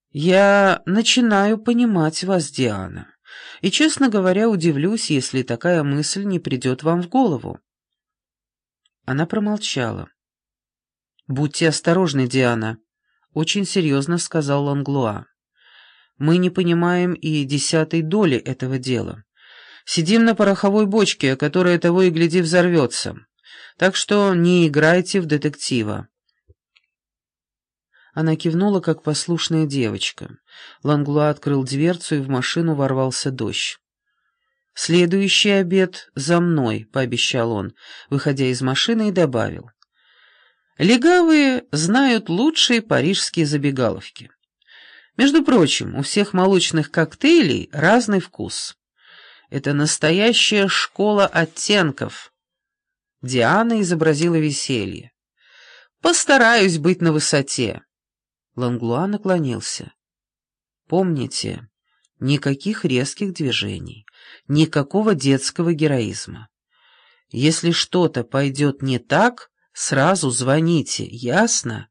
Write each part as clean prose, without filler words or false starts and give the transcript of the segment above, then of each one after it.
«Я начинаю понимать вас, Диана, и, честно говоря, удивлюсь, если такая мысль не придет вам в голову». Она промолчала. «Будьте осторожны, Диана», — очень серьезно сказал Ланглуа. «Мы не понимаем и десятой доли этого дела. Сидим на пороховой бочке, которая того и гляди взорвется. Так что не играйте в детектива». Она кивнула, как послушная девочка. Ланглуа открыл дверцу, и в машину ворвался дождь. «Следующий обед за мной», — пообещал он, выходя из машины, и добавил. «Легавые знают лучшие парижские забегаловки. Между прочим, у всех молочных коктейлей разный вкус. Это настоящая школа оттенков». Диана изобразила веселье. «Постараюсь быть на высоте». Ланглуа наклонился. «Помните, никаких резких движений, никакого детского героизма. Если что-то пойдет не так, сразу звоните, ясно?»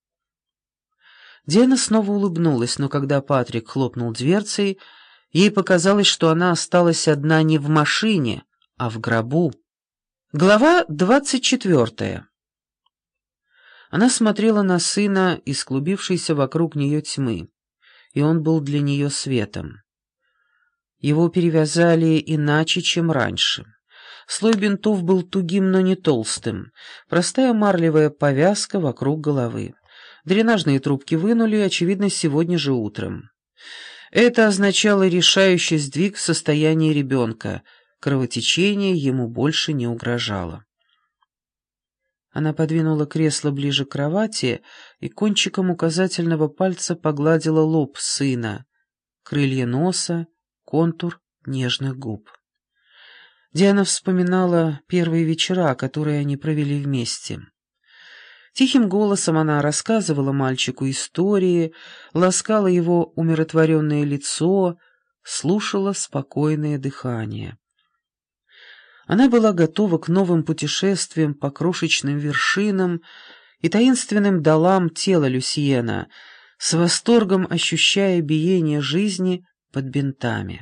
Диана снова улыбнулась, но когда Патрик хлопнул дверцей, ей показалось, что она осталась одна не в машине, а в гробу. Глава 24. Она смотрела на сына из клубившейся вокруг нее тьмы, и он был для нее светом. Его перевязали иначе, чем раньше. Слой бинтов был тугим, но не толстым, простая марлевая повязка вокруг головы. Дренажные трубки вынули, очевидно, сегодня же утром. Это означало решающий сдвиг в состоянии ребенка, кровотечение ему больше не угрожало. Она подвинула кресло ближе к кровати и кончиком указательного пальца погладила лоб сына, крылья носа, контур нежных губ. Диана вспоминала первые вечера, которые они провели вместе. Тихим голосом она рассказывала мальчику истории, ласкала его умиротворенное лицо, слушала спокойное дыхание. Она была готова к новым путешествиям по крошечным вершинам и таинственным долам тела Люсьена, с восторгом ощущая биение жизни под бинтами.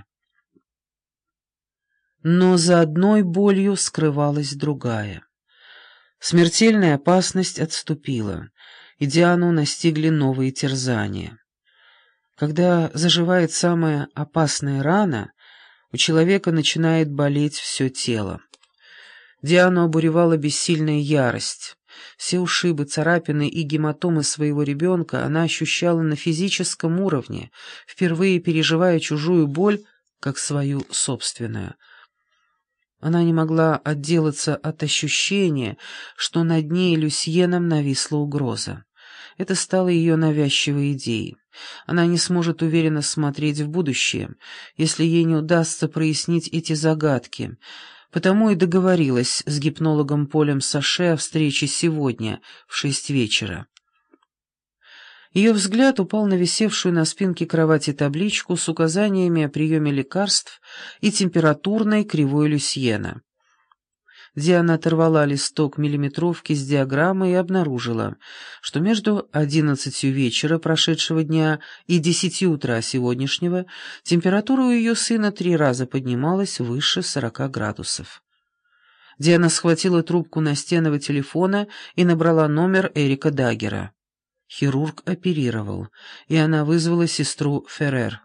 Но за одной болью скрывалась другая. Смертельная опасность отступила, и Диану настигли новые терзания. Когда заживает самая опасная рана, у человека начинает болеть все тело. Диану обуревала бессильная ярость. Все ушибы, царапины и гематомы своего ребенка она ощущала на физическом уровне, впервые переживая чужую боль, как свою собственную. Она не могла отделаться от ощущения, что над ней Люсьеном нависла угроза. Это стало ее навязчивой идеей. Она не сможет уверенно смотреть в будущее, если ей не удастся прояснить эти загадки, потому и договорилась с гипнологом Полем Саше о встрече сегодня в 6 вечера. Ее взгляд упал на висевшую на спинке кровати табличку с указаниями о приеме лекарств и температурной кривой Люсьена. Диана оторвала листок миллиметровки с диаграммой и обнаружила, что между 11 вечера прошедшего дня и 10 утра сегодняшнего температура у ее сына 3 раза поднималась выше 40 градусов. Диана схватила трубку настенного телефона и набрала номер Эрика Даггера. Хирург оперировал, и она вызвала сестру Феррер.